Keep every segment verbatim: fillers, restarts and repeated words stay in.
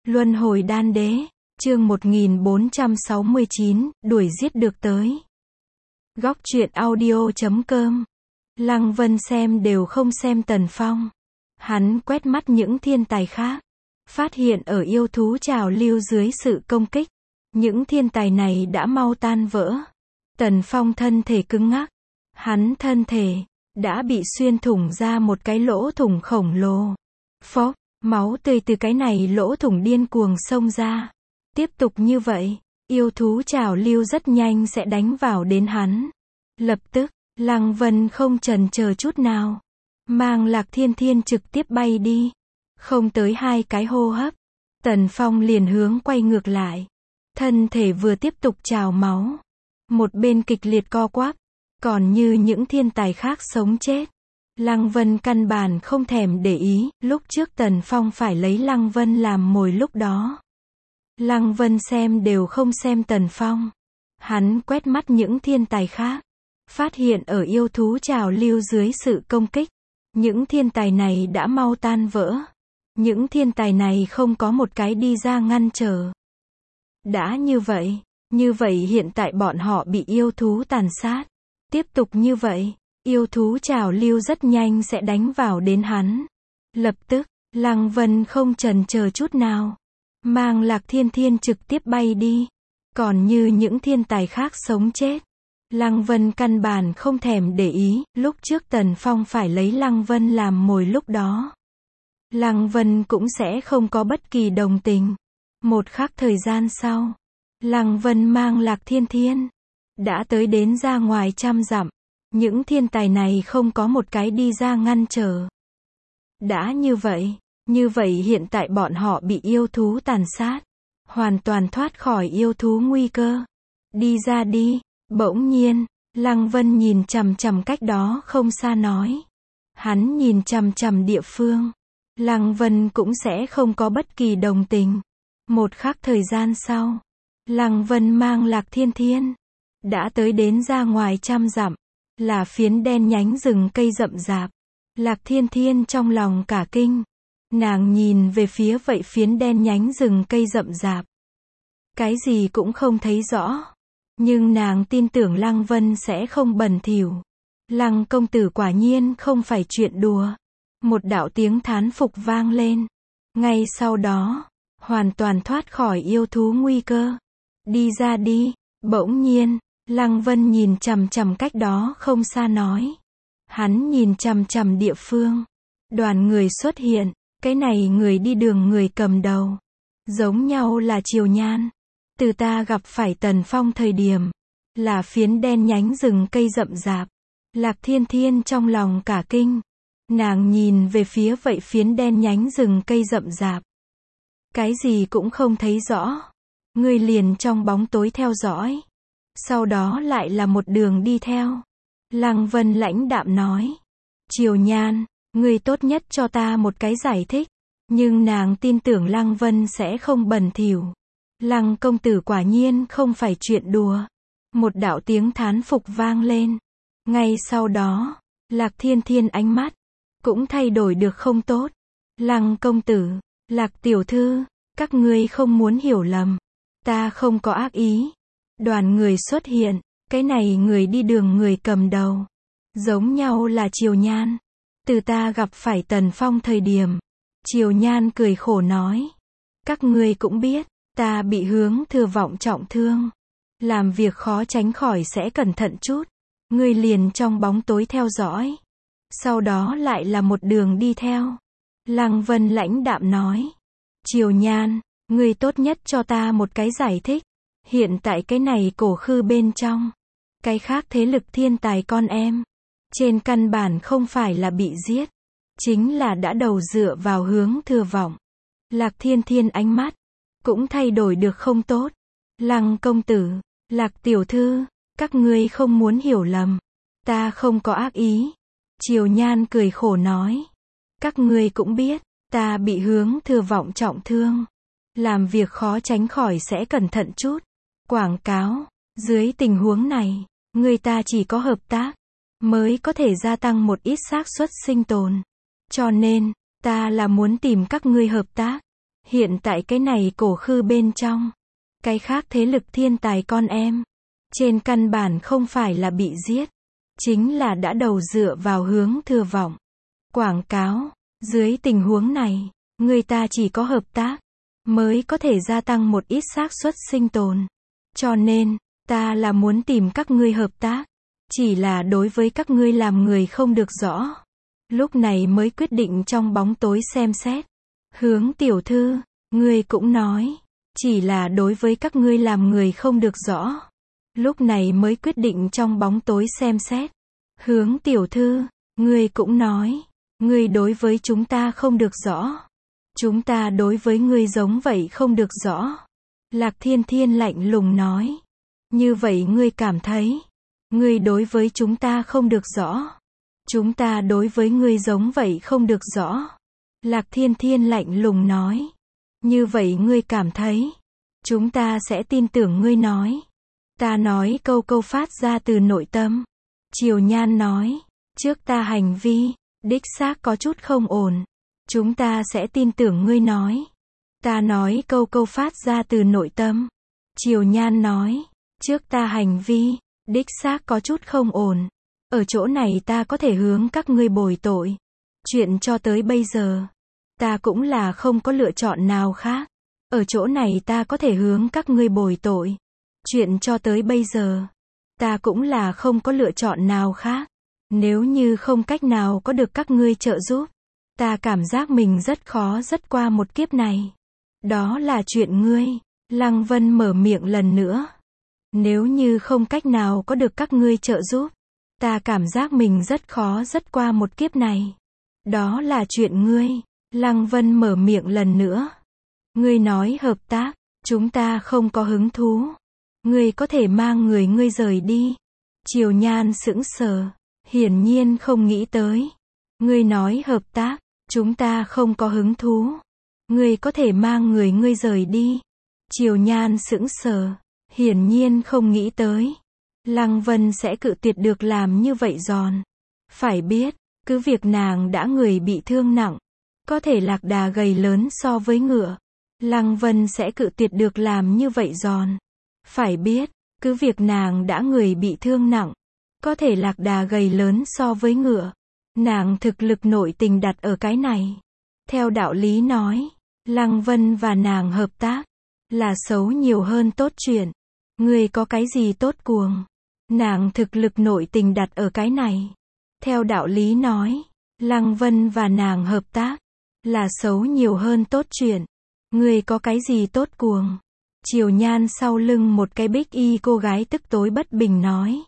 Luân hồi đan đế, chương một nghìn bốn trăm sáu mươi chín, đuổi giết được tới. Góc truyện audio chấm com. Lăng Vân xem đều không xem Tần Phong. Hắn quét mắt những thiên tài khác, phát hiện ở yêu thú trào lưu dưới sự công kích, những thiên tài này đã mau tan vỡ. Tần Phong thân thể cứng ngắc, hắn thân thể đã bị xuyên thủng ra một cái lỗ thủng khổng lồ. Phốc, máu tươi từ cái này lỗ thủng điên cuồng xông ra. Tiếp tục như vậy, yêu thú trào lưu rất nhanh sẽ đánh vào đến hắn. Lập tức, Lăng Vân không chần chờ chút nào, mang Lạc Thiên Thiên trực tiếp bay đi. Không tới hai cái hô hấp, Tần Phong liền hướng quay ngược lại. Thân thể vừa tiếp tục trào máu, một bên kịch liệt co quắp, còn như những thiên tài khác sống chết. Lăng Vân căn bản không thèm để ý, lúc trước Tần Phong phải lấy Lăng Vân làm mồi lúc đó. Lăng Vân xem đều không xem Tần Phong. Hắn quét mắt những thiên tài khác, phát hiện ở yêu thú trào lưu dưới sự công kích, những thiên tài này đã mau tan vỡ. Những thiên tài này không có một cái đi ra ngăn trở. Đã như vậy, như vậy hiện tại bọn họ bị yêu thú tàn sát. Tiếp tục như vậy, yêu thú trào lưu rất nhanh sẽ đánh vào đến hắn. Lập tức, Lăng Vân không chần chờ chút nào, mang Lạc Thiên Thiên trực tiếp bay đi. Còn như những thiên tài khác sống chết, Lăng Vân căn bản không thèm để ý, lúc trước Tần Phong phải lấy Lăng Vân làm mồi lúc đó. Lăng Vân cũng sẽ không có bất kỳ đồng tình. Một khắc thời gian sau, Lăng Vân mang Lạc Thiên Thiên đã tới đến ra ngoài trăm dặm. Những thiên tài này không có một cái đi ra ngăn trở. Đã như vậy, như vậy hiện tại bọn họ bị yêu thú tàn sát, hoàn toàn thoát khỏi yêu thú nguy cơ. Đi ra đi. Bỗng nhiên, Lăng Vân nhìn chằm chằm cách đó không xa nói. Hắn nhìn chằm chằm địa phương, Lăng Vân cũng sẽ không có bất kỳ đồng tình. Một khắc thời gian sau, Lăng Vân mang Lạc Thiên Thiên đã tới đến ra ngoài trăm dặm, là phiến đen nhánh rừng cây rậm rạp. Lạc Thiên Thiên trong lòng cả kinh, nàng nhìn về phía vậy phiến đen nhánh rừng cây rậm rạp, cái gì cũng không thấy rõ, nhưng nàng tin tưởng Lăng Vân sẽ không bẩn thỉu. Lăng công tử quả nhiên không phải chuyện đùa. Một đạo tiếng thán phục vang lên. Ngay sau đó, hoàn toàn thoát khỏi yêu thú nguy cơ. Đi ra đi. Bỗng nhiên, Lăng Vân nhìn chằm chằm cách đó không xa nói. Hắn nhìn chằm chằm địa phương. Đoàn người xuất hiện, cái này người đi đường người cầm đầu. Giống nhau là Triều Nhan. Từ ta gặp phải Tần Phong thời điểm, là phiến đen nhánh rừng cây rậm rạp. Lạc Thiên Thiên trong lòng cả kinh. Nàng nhìn về phía vậy phiến đen nhánh rừng cây rậm rạp. Cái gì cũng không thấy rõ. Ngươi liền trong bóng tối theo dõi. Sau đó lại là một đường đi theo. Lăng Vân lãnh đạm nói. Triều Nhan, ngươi tốt nhất cho ta một cái giải thích. Nhưng nàng tin tưởng Lăng Vân sẽ không bẩn thỉu. Lăng công tử quả nhiên không phải chuyện đùa. Một đạo tiếng thán phục vang lên. Ngay sau đó, Lạc Thiên Thiên ánh mắt cũng thay đổi được không tốt. Lăng công tử, Lạc tiểu thư, các ngươi không muốn hiểu lầm. Ta không có ác ý. Đoàn người xuất hiện, cái này người đi đường người cầm đầu. Giống nhau là Triều Nhan. Từ ta gặp phải Tần Phong thời điểm, Triều Nhan cười khổ nói. Các ngươi cũng biết, ta bị hướng thừa vọng trọng thương. Làm việc khó tránh khỏi sẽ cẩn thận chút. Ngươi liền trong bóng tối theo dõi. Sau đó lại là một đường đi theo. Lăng Vân lãnh đạm nói. Triều Nhan, ngươi tốt nhất cho ta một cái giải thích. Hiện tại cái này cổ khư bên trong, cái khác thế lực thiên tài con em, trên căn bản không phải là bị giết, chính là đã đầu dựa vào hướng thừa vọng. Lạc Thiên Thiên ánh mắt cũng thay đổi được không tốt. Lăng công tử, Lạc tiểu thư, các ngươi không muốn hiểu lầm. Ta không có ác ý. Triều Nhan cười khổ nói. Các ngươi cũng biết, ta bị hướng thừa vọng trọng thương. Làm việc khó tránh khỏi sẽ cẩn thận chút. Quảng cáo, dưới tình huống này, người ta chỉ có hợp tác, mới có thể gia tăng một ít xác suất sinh tồn. Cho nên, ta là muốn tìm các ngươi hợp tác. Hiện tại cái này cổ khư bên trong, cái khác thế lực thiên tài con em, trên căn bản không phải là bị giết, chính là đã đầu dựa vào hướng thừa vọng. Quảng cáo, dưới tình huống này, người ta chỉ có hợp tác, mới có thể gia tăng một ít xác suất sinh tồn. Cho nên, ta là muốn tìm các ngươi hợp tác, chỉ là đối với các ngươi làm người không được rõ. Lúc này mới quyết định trong bóng tối xem xét. Hướng tiểu thư, ngươi cũng nói, chỉ là đối với các ngươi làm người không được rõ. Lúc này mới quyết định trong bóng tối xem xét. Hướng tiểu thư, ngươi cũng nói, ngươi đối với chúng ta không được rõ. Chúng ta đối với ngươi giống vậy không được rõ. Lạc Thiên Thiên lạnh lùng nói. Như vậy ngươi cảm thấy, ngươi đối với chúng ta không được rõ. Chúng ta đối với ngươi giống vậy không được rõ. Lạc Thiên Thiên lạnh lùng nói. Như vậy ngươi cảm thấy, chúng ta sẽ tin tưởng ngươi nói. Ta nói câu câu phát ra từ nội tâm. Triều Nhan nói, trước ta hành vi, đích xác có chút không ổn. Chúng ta sẽ tin tưởng ngươi nói. Ta nói câu câu phát ra từ nội tâm. Triều Nhan nói, trước ta hành vi, đích xác có chút không ổn. Ở chỗ này ta có thể hướng các ngươi bồi tội. Chuyện cho tới bây giờ, ta cũng là không có lựa chọn nào khác. Ở chỗ này ta có thể hướng các ngươi bồi tội. Chuyện cho tới bây giờ, ta cũng là không có lựa chọn nào khác. Nếu như không cách nào có được các ngươi trợ giúp, ta cảm giác mình rất khó dứt qua một kiếp này. Đó là chuyện ngươi. Lăng Vân mở miệng lần nữa. Nếu như không cách nào có được các ngươi trợ giúp, ta cảm giác mình rất khó dứt qua một kiếp này. Đó là chuyện ngươi. Lăng Vân mở miệng lần nữa. Ngươi nói hợp tác, chúng ta không có hứng thú. Ngươi có thể mang người ngươi rời đi. Triều Nhan sững sờ, hiển nhiên không nghĩ tới. Ngươi nói hợp tác, chúng ta không có hứng thú. Ngươi có thể mang người ngươi rời đi. Triều Nhan sững sờ, hiển nhiên không nghĩ tới. Lăng Vân sẽ cự tuyệt được làm như vậy giòn. Phải biết, cứ việc nàng đã người bị thương nặng, có thể lạc đà gầy lớn so với ngựa. Lăng Vân sẽ cự tuyệt được làm như vậy giòn. Phải biết, cứ việc nàng đã người bị thương nặng, có thể lạc đà gầy lớn so với ngựa. Nàng thực lực nội tình đặt ở cái này. Theo đạo lý nói, Lăng Vân và nàng hợp tác, là xấu nhiều hơn tốt chuyện. Ngươi có cái gì tốt cuồng? Nàng thực lực nội tình đặt ở cái này. Theo đạo lý nói, Lăng Vân và nàng hợp tác, là xấu nhiều hơn tốt chuyện. Ngươi có cái gì tốt cuồng? Triều Nhan sau lưng một cái bích y cô gái tức tối bất bình nói.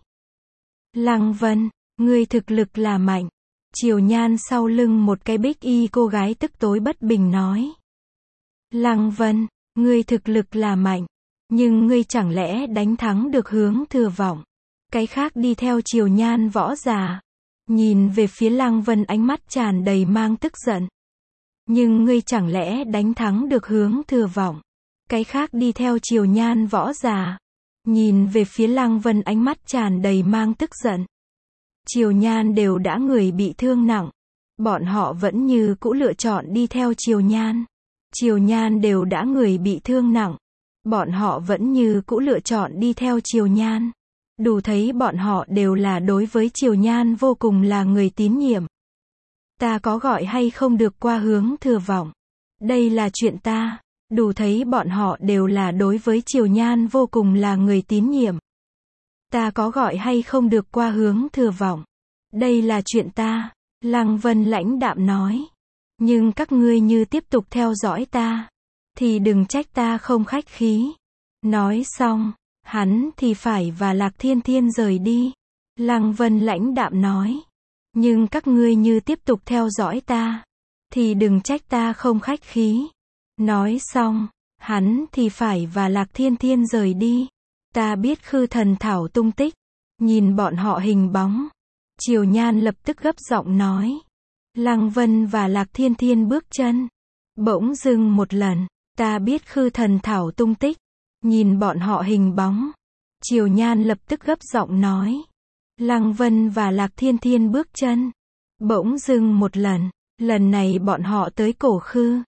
Lăng Vân, ngươi thực lực là mạnh. Triều Nhan sau lưng một cái bích y cô gái tức tối bất bình nói. Lăng Vân, ngươi thực lực là mạnh, nhưng ngươi chẳng lẽ đánh thắng được hướng thừa vọng? Cái khác đi theo Triều Nhan võ giả, nhìn về phía Lăng Vân ánh mắt tràn đầy mang tức giận. Nhưng ngươi chẳng lẽ đánh thắng được hướng thừa vọng? Cái khác đi theo Triều Nhan võ giả, nhìn về phía Lăng Vân ánh mắt tràn đầy mang tức giận. Triều Nhan đều đã người bị thương nặng, bọn họ vẫn như cũ lựa chọn đi theo Triều Nhan. Triều Nhan đều đã người bị thương nặng, bọn họ vẫn như cũ lựa chọn đi theo Triều Nhan. Đủ thấy bọn họ đều là đối với Triều Nhan vô cùng là người tín nhiệm. Ta có gọi hay không được qua hướng thừa vọng? Đây là chuyện ta. Đủ thấy bọn họ đều là đối với Triều Nhan vô cùng là người tín nhiệm. Ta có gọi hay không được qua hướng thừa vọng? Đây là chuyện ta. Lăng Vân lãnh đạm nói. Nhưng các ngươi như tiếp tục theo dõi ta, thì đừng trách ta không khách khí. Nói xong, hắn thì phải và Lạc Thiên Thiên rời đi. Lăng Vân lãnh đạm nói. Nhưng các ngươi như tiếp tục theo dõi ta, thì đừng trách ta không khách khí. Nói xong, hắn thì phải và Lạc Thiên Thiên rời đi. Ta biết Khư Thần Thảo tung tích. Nhìn bọn họ hình bóng, Triều Nhan lập tức gấp giọng nói. Lăng Vân và Lạc Thiên Thiên bước chân. Bỗng dưng một lần, ta biết Khư Thần Thảo tung tích. Nhìn bọn họ hình bóng, Triều Nhan lập tức gấp giọng nói. Lăng Vân và Lạc Thiên Thiên bước chân. Bỗng dưng một lần, lần này bọn họ tới cổ khư.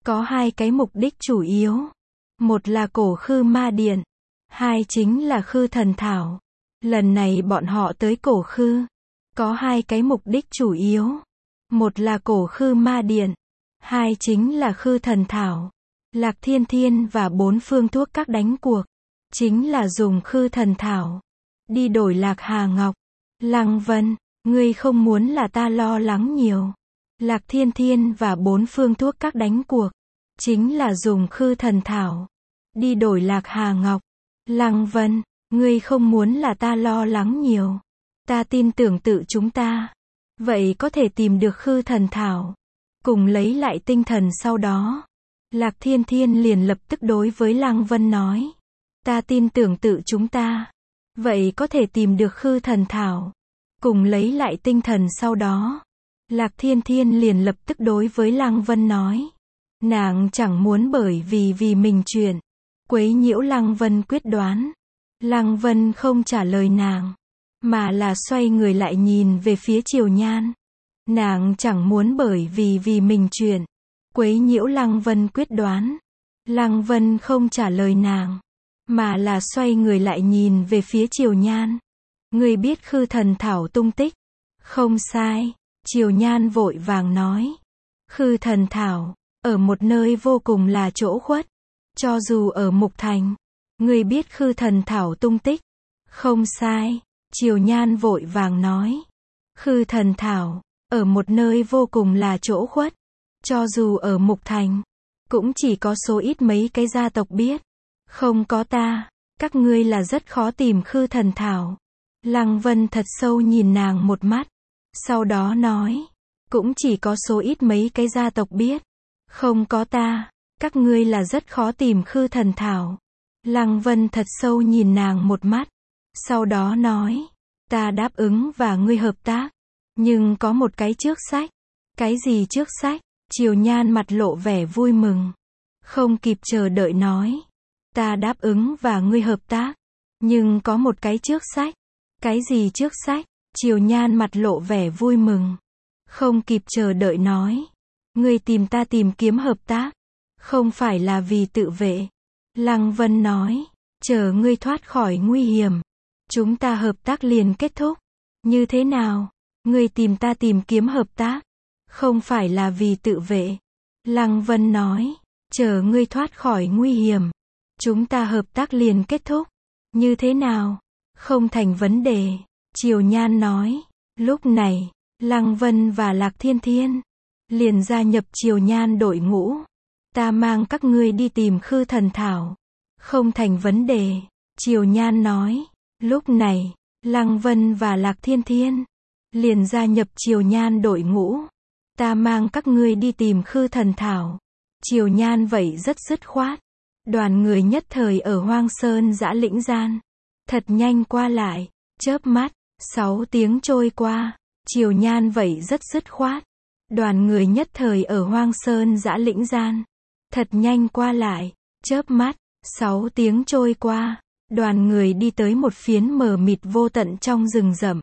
có hai cái mục đích chủ yếu. Một là cổ Khư Ma Điện, hai chính là Khư Thần Thảo. Lần này bọn họ tới cổ Khư, có hai cái mục đích chủ yếu. Một là cổ Khư Ma Điện, hai chính là Khư Thần Thảo. Lạc Thiên Thiên và bốn phương thuốc các đánh cuộc, chính là dùng Khư Thần Thảo đi đổi Lạc Hà Ngọc. Lăng Vân, ngươi không muốn là ta lo lắng nhiều. Lạc Thiên Thiên và bốn phương thuốc các đánh cuộc, chính là dùng Khư Thần Thảo đi đổi Lạc Hà Ngọc. Lăng Vân, ngươi không muốn là ta lo lắng nhiều. Ta tin tưởng tự chúng ta, vậy có thể tìm được Khư Thần Thảo, cùng lấy lại tinh thần sau đó. Lạc Thiên Thiên liền lập tức đối với Lăng Vân nói, ta tin tưởng tự chúng ta, vậy có thể tìm được Khư Thần Thảo, cùng lấy lại tinh thần sau đó. Lạc Thiên Thiên liền lập tức đối với Lăng Vân nói, nàng chẳng muốn bởi vì vì mình chuyện quấy nhiễu Lăng Vân quyết đoán. Lăng Vân không trả lời nàng, mà là xoay người lại nhìn về phía Triều Nhan. Nàng chẳng muốn bởi vì vì mình chuyện quấy nhiễu Lăng Vân quyết đoán. Lăng Vân không trả lời nàng, mà là xoay người lại nhìn về phía Triều Nhan. Ngươi biết Khư Thần Thảo tung tích? Không sai. Triều Nhan vội vàng nói. Khư Thần Thảo, ở một nơi vô cùng là chỗ khuất. Cho dù ở Mục Thành, ngươi biết Khư Thần Thảo tung tích? Không sai. Triều Nhan vội vàng nói. Khư Thần Thảo, ở một nơi vô cùng là chỗ khuất. Cho dù ở Mục Thành, cũng chỉ có số ít mấy cái gia tộc biết. Không có ta, các ngươi là rất khó tìm Khư Thần Thảo. Lăng Vân thật sâu nhìn nàng một mắt, sau đó nói, cũng chỉ có số ít mấy cái gia tộc biết. Không có ta, các ngươi là rất khó tìm Khư Thần Thảo. Lăng Vân thật sâu nhìn nàng một mắt, sau đó nói, ta đáp ứng và ngươi hợp tác, nhưng có một cái trước sách. Cái gì trước sách? Triều Nhan mặt lộ vẻ vui mừng, không kịp chờ đợi nói, ta đáp ứng và ngươi hợp tác, nhưng có một cái trước sách. Cái gì trước sách? Triều Nhan mặt lộ vẻ vui mừng, không kịp chờ đợi nói, ngươi tìm ta tìm kiếm hợp tác, không phải là vì tự vệ. Lăng Vân nói, chờ ngươi thoát khỏi nguy hiểm, chúng ta hợp tác liền kết thúc. Như thế nào? Ngươi tìm ta tìm kiếm hợp tác, không phải là vì tự vệ. Lăng Vân nói, chờ ngươi thoát khỏi nguy hiểm, chúng ta hợp tác liền kết thúc. Như thế nào? Không thành vấn đề. Triều Nhan nói. Lúc này, Lăng Vân và Lạc Thiên Thiên liền gia nhập Triều Nhan đội ngũ. Ta mang các ngươi đi tìm Khư Thần Thảo. Không thành vấn đề. Triều Nhan nói. Lúc này, Lăng Vân và Lạc Thiên Thiên liền gia nhập Triều Nhan đội ngũ. Ta mang các ngươi đi tìm Khư Thần Thảo. Triều Nhan vậy rất dứt khoát. Đoàn người nhất thời ở Hoang Sơn Dã Lĩnh gian, thật nhanh qua lại, chớp mắt, sáu tiếng trôi qua. Triều Nhan vậy rất dứt khoát. Đoàn người nhất thời ở Hoang Sơn Dã Lĩnh gian, thật nhanh qua lại, chớp mắt, sáu tiếng trôi qua. Đoàn người đi tới một phiến mờ mịt vô tận trong rừng rậm.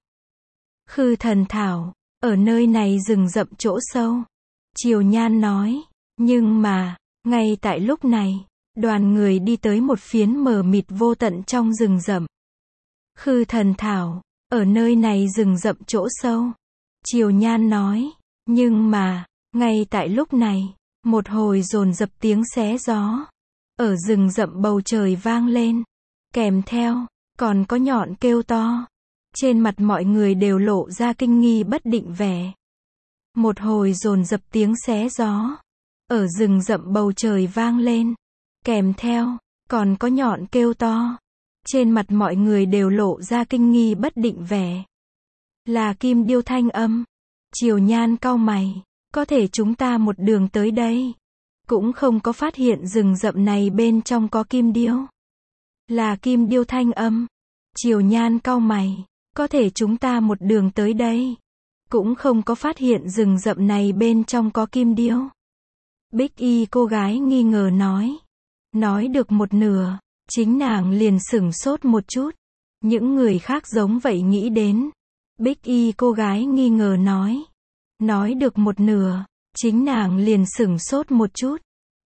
Khư Thần Thảo, ở nơi này rừng rậm chỗ sâu. Triều Nhan nói, nhưng mà, ngay tại lúc này, đoàn người đi tới một phiến mờ mịt vô tận trong rừng rậm. Khư Thần Thảo, ở nơi này rừng rậm chỗ sâu. Triều Nhan nói, nhưng mà, ngay tại lúc này, một hồi dồn dập tiếng xé gió ở rừng rậm bầu trời vang lên, kèm theo, còn có nhọn kêu to. Trên mặt mọi người đều lộ ra kinh nghi bất định vẻ. Một hồi dồn dập tiếng xé gió ở rừng rậm bầu trời vang lên, kèm theo, còn có nhọn kêu to. Trên mặt mọi người đều lộ ra kinh nghi bất định vẻ. Là Kim Điêu thanh âm. Triều Nhan cau mày, có thể chúng ta một đường tới đây, cũng không có phát hiện rừng rậm này bên trong có Kim Điêu. Là Kim Điêu thanh âm. Triều Nhan cau mày, có thể chúng ta một đường tới đây, cũng không có phát hiện rừng rậm này bên trong có Kim Điêu. Bích Y cô gái nghi ngờ nói. Nói được một nửa, chính nàng liền sửng sốt một chút. Những người khác giống vậy nghĩ đến. Bích Y cô gái nghi ngờ nói. Nói được một nửa, chính nàng liền sửng sốt một chút.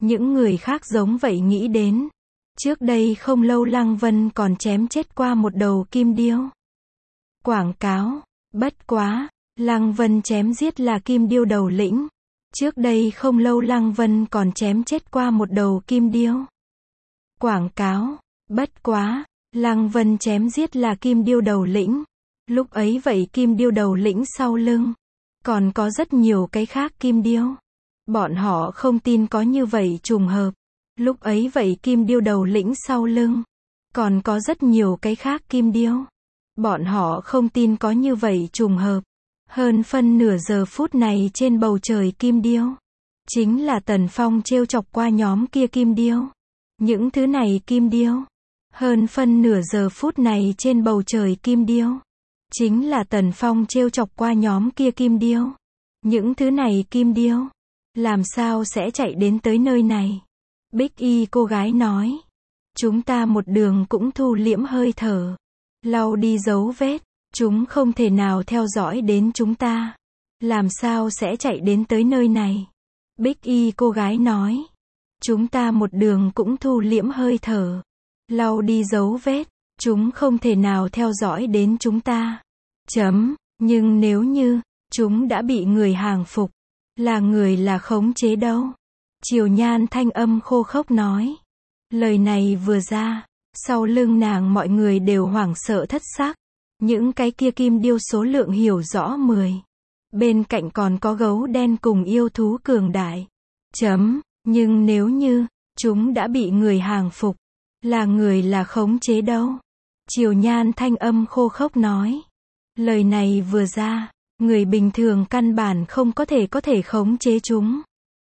Những người khác giống vậy nghĩ đến. Trước đây không lâu Lăng Vân còn chém chết qua một đầu kim điêu. Quảng cáo. Bất quá, Lăng Vân chém giết là kim điêu đầu lĩnh. Trước đây không lâu Lăng Vân còn chém chết qua một đầu kim điêu. Quảng cáo. Bất quá, Lăng Vân chém giết là kim điêu đầu lĩnh. Lúc ấy vậy kim điêu đầu lĩnh sau lưng còn có rất nhiều cái khác kim điêu. Bọn họ không tin có như vậy trùng hợp. Lúc ấy vậy kim điêu đầu lĩnh sau lưng còn có rất nhiều cái khác kim điêu. Bọn họ không tin có như vậy trùng hợp. Hơn phân nửa giờ phút này trên bầu trời kim điêu chính là Tần Phong trêu chọc qua nhóm kia kim điêu. Những thứ này kim điêu. Hơn phân nửa giờ phút này trên bầu trời kim điêu chính là Tần Phong trêu chọc qua nhóm kia kim điêu. Những thứ này kim điêu làm sao sẽ chạy đến tới nơi này? Bích Y cô gái nói. Chúng ta một đường cũng thu liễm hơi thở, lau đi dấu vết. Chúng không thể nào theo dõi đến chúng ta. Làm sao sẽ chạy đến tới nơi này? Bích Y cô gái nói. Chúng ta một đường cũng thu liễm hơi thở, lau đi dấu vết. Chúng không thể nào theo dõi đến chúng ta. Chấm. Nhưng nếu như chúng đã bị người hàng phục, là người là khống chế đâu? Triều Nhan thanh âm khô khốc nói. Lời này vừa ra, sau lưng nàng mọi người đều hoảng sợ thất xác. Những cái kia kim điêu số lượng hiểu rõ mười. Bên cạnh còn có gấu đen cùng yêu thú cường đại. Chấm. Nhưng nếu như chúng đã bị người hàng phục, là người là khống chế đâu? Triều Nhan thanh âm khô khốc nói. Lời này vừa ra, người bình thường căn bản không có thể có thể khống chế chúng.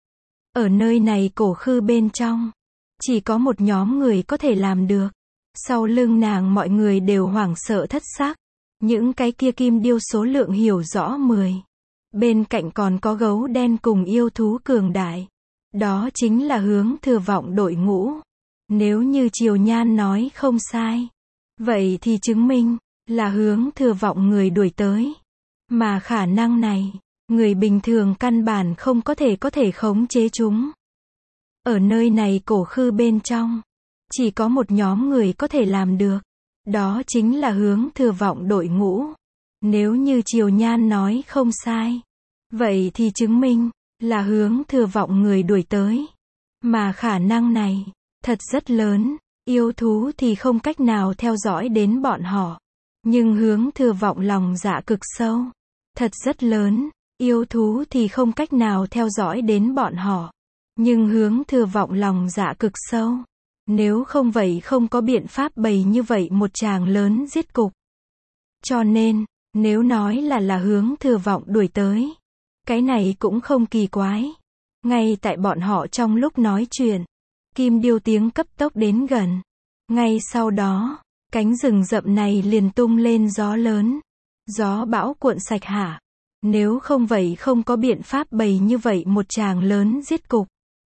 Ở nơi này cổ khư bên trong, chỉ có một nhóm người có thể làm được. Sau lưng nàng mọi người đều hoảng sợ thất xác. Những cái kia kim điêu số lượng hiểu rõ mười. Bên cạnh còn có gấu đen cùng yêu thú cường đại. Đó chính là Hướng Thừa Vọng đội ngũ. Nếu như Triều Nhan nói không sai, vậy thì chứng minh là Hướng Thừa Vọng người đuổi tới. Mà khả năng này, người bình thường căn bản không có thể có thể khống chế chúng. Ở nơi này cổ khư bên trong, chỉ có một nhóm người có thể làm được. Đó chính là Hướng Thừa Vọng đội ngũ. Nếu như Triều Nhan nói không sai, vậy thì chứng minh là Hướng Thừa Vọng người đuổi tới. Mà khả năng này thật rất lớn. Yêu thú thì không cách nào theo dõi đến bọn họ. Nhưng Hướng Thừa Vọng lòng dạ cực sâu. Thật rất lớn. Yêu thú thì không cách nào theo dõi đến bọn họ. Nhưng Hướng Thừa Vọng lòng dạ cực sâu. Nếu không vậy không có biện pháp bày như vậy một tràng lớn giết cục. Cho nên, nếu nói là là Hướng Thừa Vọng đuổi tới, cái này cũng không kỳ quái. Ngay tại bọn họ trong lúc nói chuyện, kim điêu tiếng cấp tốc đến gần. Ngay sau đó, cánh rừng rậm này liền tung lên gió lớn. Gió bão cuộn sạch hả? Nếu không vậy không có biện pháp bày như vậy một tràng lớn giết cục.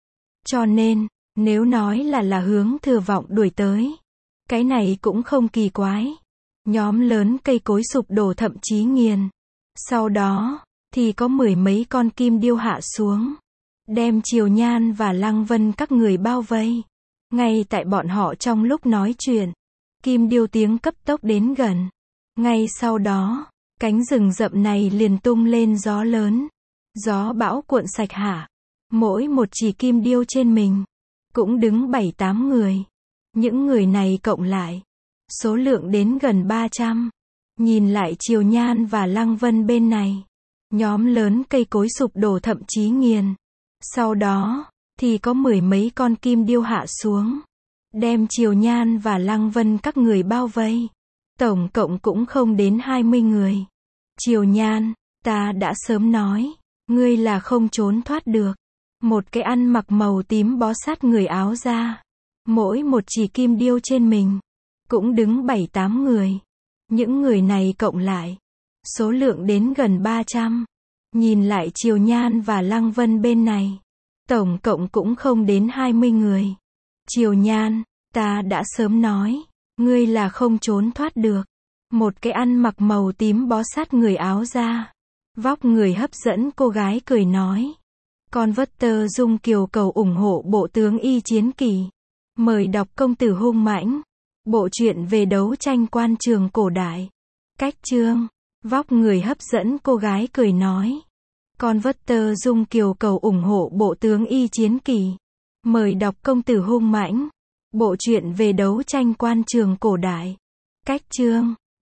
Cho nên, nếu nói là là Hướng Thừa Vọng đuổi tới, cái này cũng không kỳ quái. Nhóm lớn cây cối sụp đổ thậm chí nghiền. Sau đó, thì có mười mấy con kim điêu hạ xuống, đem Triều Nhan và Lăng Vân các người bao vây. Ngay tại bọn họ trong lúc nói chuyện, kim điêu tiếng cấp tốc đến gần. Ngay sau đó, cánh rừng rậm này liền tung lên gió lớn. Gió bão cuộn sạch hả? Mỗi một chỉ kim điêu trên mình cũng đứng bảy tám người. Những người này cộng lại, số lượng đến gần ba trăm. Nhìn lại Triều Nhan và Lăng Vân bên này, nhóm lớn cây cối sụp đổ thậm chí nghiền. Sau đó, thì có mười mấy con kim điêu hạ xuống, đem Triều Nhan và Lăng Vân các người bao vây. Tổng cộng cũng không đến hai mươi người. Triều Nhan, ta đã sớm nói, ngươi là không trốn thoát được. Một cái ăn mặc màu tím bó sát người áo da. Mỗi một chỉ kim điêu trên mình, cũng đứng bảy tám người. Những người này cộng lại, số lượng đến gần ba trăm. Nhìn lại Triều Nhan và Lăng Vân bên này, tổng cộng cũng không đến hai mươi người. Triều Nhan, ta đã sớm nói, ngươi là không trốn thoát được. Một cái ăn mặc màu tím bó sát người áo da, vóc người hấp dẫn cô gái cười nói. Converter Dung Kiều cầu ủng hộ bộ tướng Y Chiến Kỳ. Mời đọc Công tử hung mãnh. Bộ truyện về đấu tranh quan trường cổ đại. Cách chương. Vóc người hấp dẫn cô gái cười nói. Converter Dung Kiều cầu ủng hộ bộ tướng Y Chiến Kỳ. Mời đọc Công tử hung mãnh. Bộ truyện về đấu tranh quan trường cổ đại. Cách chương.